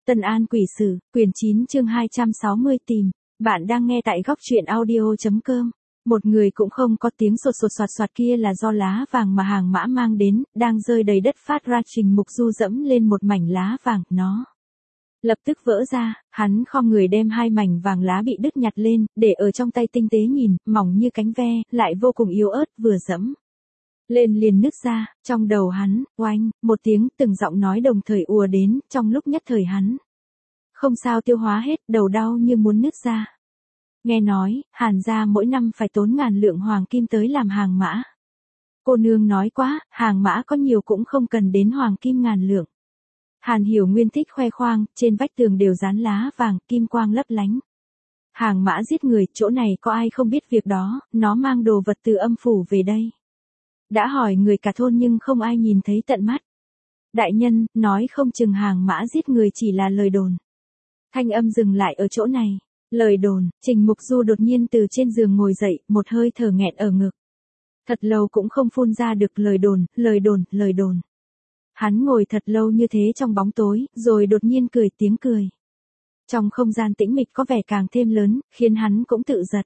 Tân An Quỷ Sử, quyển 9 chương 260 tìm. Bạn đang nghe tại góc truyện audio.com. Một người cũng không có tiếng sột sột soạt soạt kia là do lá vàng mà Hàng Mã mang đến, đang rơi đầy đất phát ra. Trình Mục Du dẫm lên một mảnh lá vàng, nó lập tức vỡ ra, hắn khom người đem hai mảnh vàng lá bị đứt nhặt lên, để ở trong tay tinh tế nhìn, mỏng như cánh ve, lại vô cùng yếu ớt, vừa dẫm lên liền nứt ra. Trong đầu hắn, oanh, một tiếng, từng giọng nói đồng thời ùa đến, trong lúc nhất thời hắn không sao tiêu hóa hết, đầu đau như muốn nứt ra. Nghe nói, Hàn gia mỗi năm phải tốn ngàn lượng hoàng kim tới làm hàng mã. Cô nương nói quá, hàng mã có nhiều cũng không cần đến hoàng kim ngàn lượng. Hàn Hiểu Nguyên thích khoe khoang, trên vách tường đều dán lá vàng, kim quang lấp lánh. Hàng mã giết người, chỗ này có ai không biết việc đó, nó mang đồ vật từ âm phủ về đây. Đã hỏi người cả thôn nhưng không ai nhìn thấy tận mắt. Đại nhân, nói không chừng hàng mã giết người chỉ là lời đồn. Thanh âm dừng lại ở chỗ này. Lời đồn. Trình Mục Du đột nhiên từ trên giường ngồi dậy, một hơi thở nghẹn ở ngực. Thật lâu cũng không phun ra được lời đồn, lời đồn, lời đồn. Hắn ngồi thật lâu như thế trong bóng tối, rồi đột nhiên cười tiếng cười. Trong không gian tĩnh mịch có vẻ càng thêm lớn, khiến hắn cũng tự giật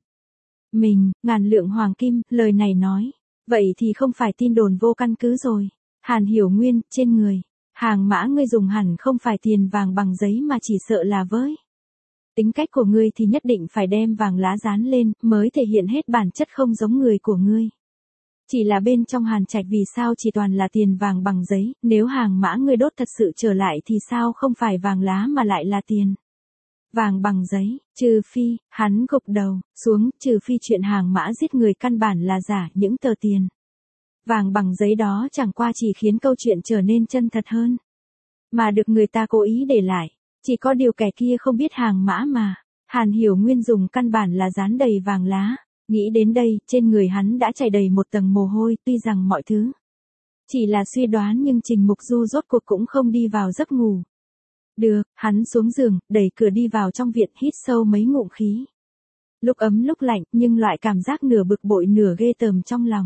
mình. Ngàn lượng hoàng kim, lời này nói. Vậy thì không phải tin đồn vô căn cứ rồi. Hàn Hiểu Nguyên, trên người Hàng Mã ngươi dùng hẳn không phải tiền vàng bằng giấy mà chỉ sợ là với tính cách của ngươi thì nhất định phải đem vàng lá dán lên, mới thể hiện hết bản chất không giống người của ngươi. Chỉ là bên trong Hàn Trạch vì sao chỉ toàn là tiền vàng bằng giấy, nếu Hàng Mã ngươi đốt thật sự trở lại thì sao không phải vàng lá mà lại là tiền vàng bằng giấy, trừ phi, hắn gục đầu xuống, trừ phi chuyện Hàng Mã giết người căn bản là giả, những tờ tiền vàng bằng giấy đó chẳng qua chỉ khiến câu chuyện trở nên chân thật hơn, mà được người ta cố ý để lại. Chỉ có điều kẻ kia không biết Hàng Mã mà. Hàn Hiểu Nguyên dùng căn bản là dán đầy vàng lá. Nghĩ đến đây, trên người hắn đã chảy đầy một tầng mồ hôi, tuy rằng mọi thứ chỉ là suy đoán nhưng Trình Mục Du rốt cuộc cũng không đi vào giấc ngủ. Được, hắn xuống giường, đẩy cửa đi vào trong viện, hít sâu mấy ngụm khí. Lúc ấm lúc lạnh, nhưng loại cảm giác nửa bực bội nửa ghê tởm trong lòng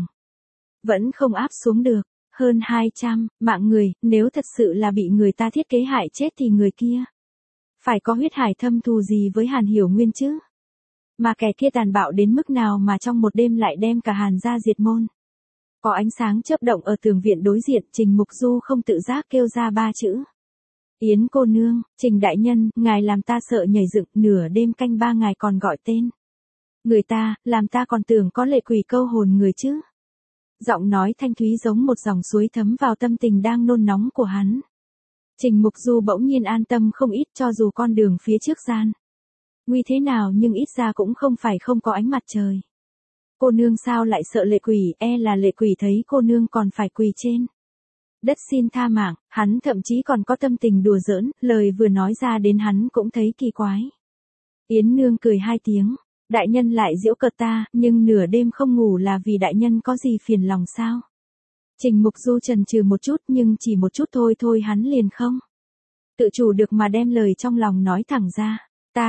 vẫn không áp xuống được. Hơn 200 mạng người, nếu thật sự là bị người ta thiết kế hại chết thì người kia phải có huyết hải thâm thù gì với Hàn Hiểu Nguyên chứ? Mà kẻ kia tàn bạo đến mức nào mà trong một đêm lại đem cả Hàn gia diệt môn? Có ánh sáng chớp động ở tường viện đối diện, Trình Mục Du không tự giác kêu ra ba chữ. Yến cô nương, Trình đại nhân, ngài làm ta sợ nhảy dựng, nửa đêm canh ba ngài còn gọi tên người ta, làm ta còn tưởng có lệ quỷ câu hồn người chứ. Giọng nói thanh thúy giống một dòng suối thấm vào tâm tình đang nôn nóng của hắn. Trình Mục Du bỗng nhiên an tâm không ít, cho dù con đường phía trước gian nguy thế nào nhưng ít ra cũng không phải không có ánh mặt trời. Cô nương sao lại sợ lệ quỷ, là lệ quỷ thấy cô nương còn phải quỳ trên đất xin tha mạng. Hắn thậm chí còn có tâm tình đùa giỡn, lời vừa nói ra đến hắn cũng thấy kỳ quái. Yến nương cười hai tiếng. Đại nhân lại giễu cợt ta, nhưng nửa đêm không ngủ là vì đại nhân có gì phiền lòng sao? Trình Mục Du chần chừ một chút, nhưng chỉ một chút thôi hắn liền không tự chủ được mà đem lời trong lòng nói thẳng ra.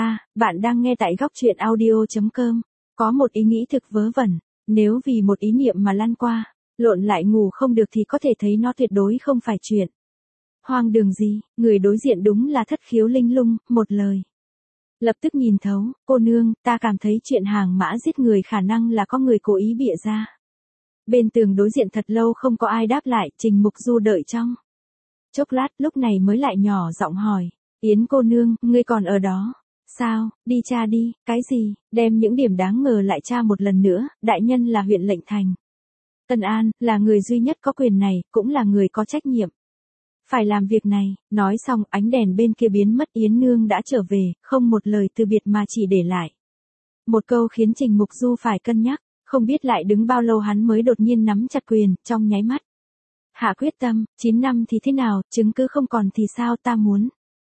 Bạn đang nghe tại góc truyện audio.com. Có một ý nghĩ thực vớ vẩn, nếu vì một ý niệm mà lăn qua, lộn lại ngủ không được thì có thể thấy nó tuyệt đối không phải chuyện hoang đường gì. Người đối diện đúng là thất khiếu linh lung, một lời lập tức nhìn thấu. Cô nương, ta cảm thấy chuyện Hàng Mã giết người khả năng là có người cố ý bịa ra. Bên tường đối diện thật lâu không có ai đáp lại, Trình Mục Du đợi trong chốc lát, lúc này mới lại nhỏ giọng hỏi. Yến cô nương, ngươi còn ở đó? Sao, đi tra đi. Cái gì? Đem những điểm đáng ngờ lại tra một lần nữa. Đại nhân là huyện lệnh thành Tân An, là người duy nhất có quyền này, cũng là người có trách nhiệm phải làm việc này. Nói xong, ánh đèn bên kia biến mất. Yến nương đã trở về, không một lời từ biệt mà chỉ để lại một câu khiến Trình Mục Du phải cân nhắc. Không biết lại đứng bao lâu hắn mới đột nhiên nắm chặt quyền, trong nháy mắt hạ quyết tâm. 9 năm thì thế nào, chứng cứ không còn thì sao, ta muốn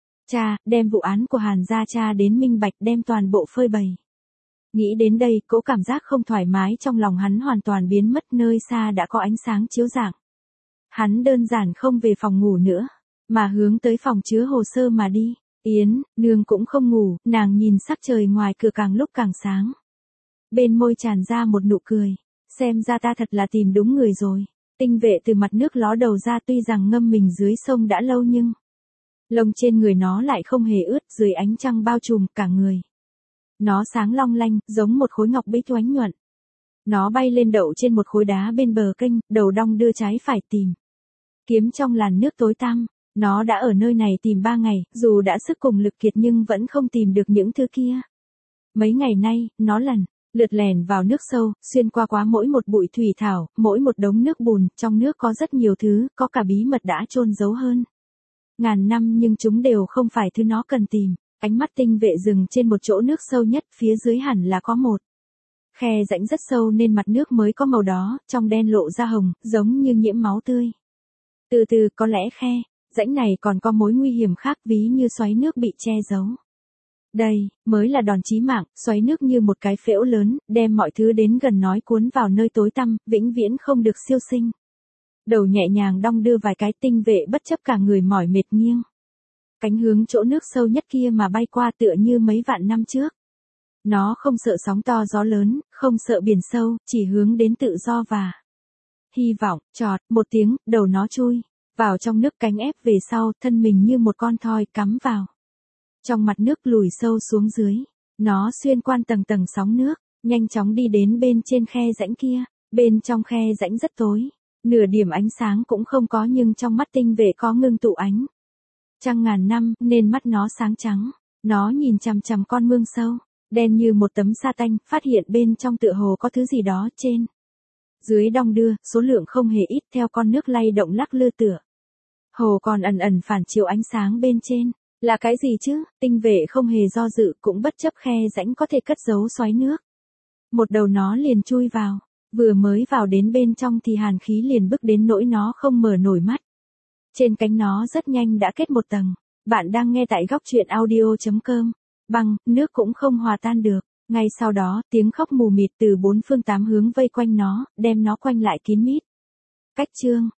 đem vụ án của Hàn gia tra đến minh bạch, đem toàn bộ phơi bày. Nghĩ đến đây, cỗ cảm giác không thoải mái trong lòng hắn hoàn toàn biến mất. Nơi xa đã có ánh sáng chiếu rạng. Hắn đơn giản không về phòng ngủ nữa, mà hướng tới phòng chứa hồ sơ mà đi. Yến nương cũng không ngủ, nàng nhìn sắc trời ngoài cửa càng lúc càng sáng. Bên môi tràn ra một nụ cười. Xem ra ta thật là tìm đúng người rồi. Tinh vệ từ mặt nước ló đầu ra, tuy rằng ngâm mình dưới sông đã lâu nhưng Lông trên người nó lại không hề ướt, dưới ánh trăng bao trùm cả người. Nó sáng long lanh, giống một khối ngọc bích oánh nhuận. Nó bay lên đậu trên một khối đá bên bờ kênh, đầu đong đưa trái phải tìm kiếm trong làn nước tối tăm. Nó đã ở nơi này tìm 3 ngày, dù đã sức cùng lực kiệt nhưng vẫn không tìm được những thứ kia. Mấy ngày nay, nó lần lượt lèn vào nước sâu, xuyên qua mỗi một bụi thủy thảo, mỗi một đống nước bùn, trong nước có rất nhiều thứ, có cả bí mật đã chôn giấu hơn ngàn năm nhưng chúng đều không phải thứ nó cần tìm. Ánh mắt tinh vệ dừng trên một chỗ nước sâu nhất, phía dưới hẳn là có một khe rãnh rất sâu nên mặt nước mới có màu đó, trong đen lộ ra hồng, giống như nhiễm máu tươi. Từ từ, có lẽ khe rãnh này còn có mối nguy hiểm khác, ví như xoáy nước bị che giấu. Đây mới là đòn chí mạng, xoáy nước như một cái phễu lớn, đem mọi thứ đến gần nói cuốn vào nơi tối tăm, vĩnh viễn không được siêu sinh. Đầu nhẹ nhàng đong đưa vài cái, tinh vệ bất chấp cả người mỏi mệt nghiêng cánh hướng chỗ nước sâu nhất kia mà bay qua, tựa như mấy vạn năm trước. Nó không sợ sóng to gió lớn, không sợ biển sâu, chỉ hướng đến tự do và hy vọng. Chọt một tiếng, đầu nó chui vào trong nước, cánh ép về sau, thân mình như một con thoi cắm vào trong mặt nước, lùi sâu xuống dưới. Nó xuyên qua tầng tầng sóng nước, nhanh chóng đi đến bên trên khe rãnh kia. Bên trong khe rãnh rất tối, nửa điểm ánh sáng cũng không có, nhưng trong mắt tinh vệ có ngưng tụ ánh trăng ngàn năm, nên mắt nó sáng trắng. Nó nhìn chằm chằm con mương sâu, đen như một tấm sa tanh, phát hiện bên trong tựa hồ có thứ gì đó trên dưới đong đưa, số lượng không hề ít, theo con nước lay động lắc lư tựa hồ còn ẩn ẩn phản chiếu ánh sáng bên trên. Là cái gì chứ? Tinh vệ không hề do dự, cũng bất chấp khe rãnh có thể cất giấu xoáy nước. Một đầu nó liền chui vào, vừa mới vào đến bên trong thì hàn khí liền bức đến nỗi nó không mở nổi mắt. Trên cánh nó rất nhanh đã kết một tầng. Bạn đang nghe tại góc truyện audio.com. Băng, nước cũng không hòa tan được. Ngay sau đó, tiếng khóc mù mịt từ 4 phương 8 hướng vây quanh nó, đem nó quanh lại kín mít. Cách chương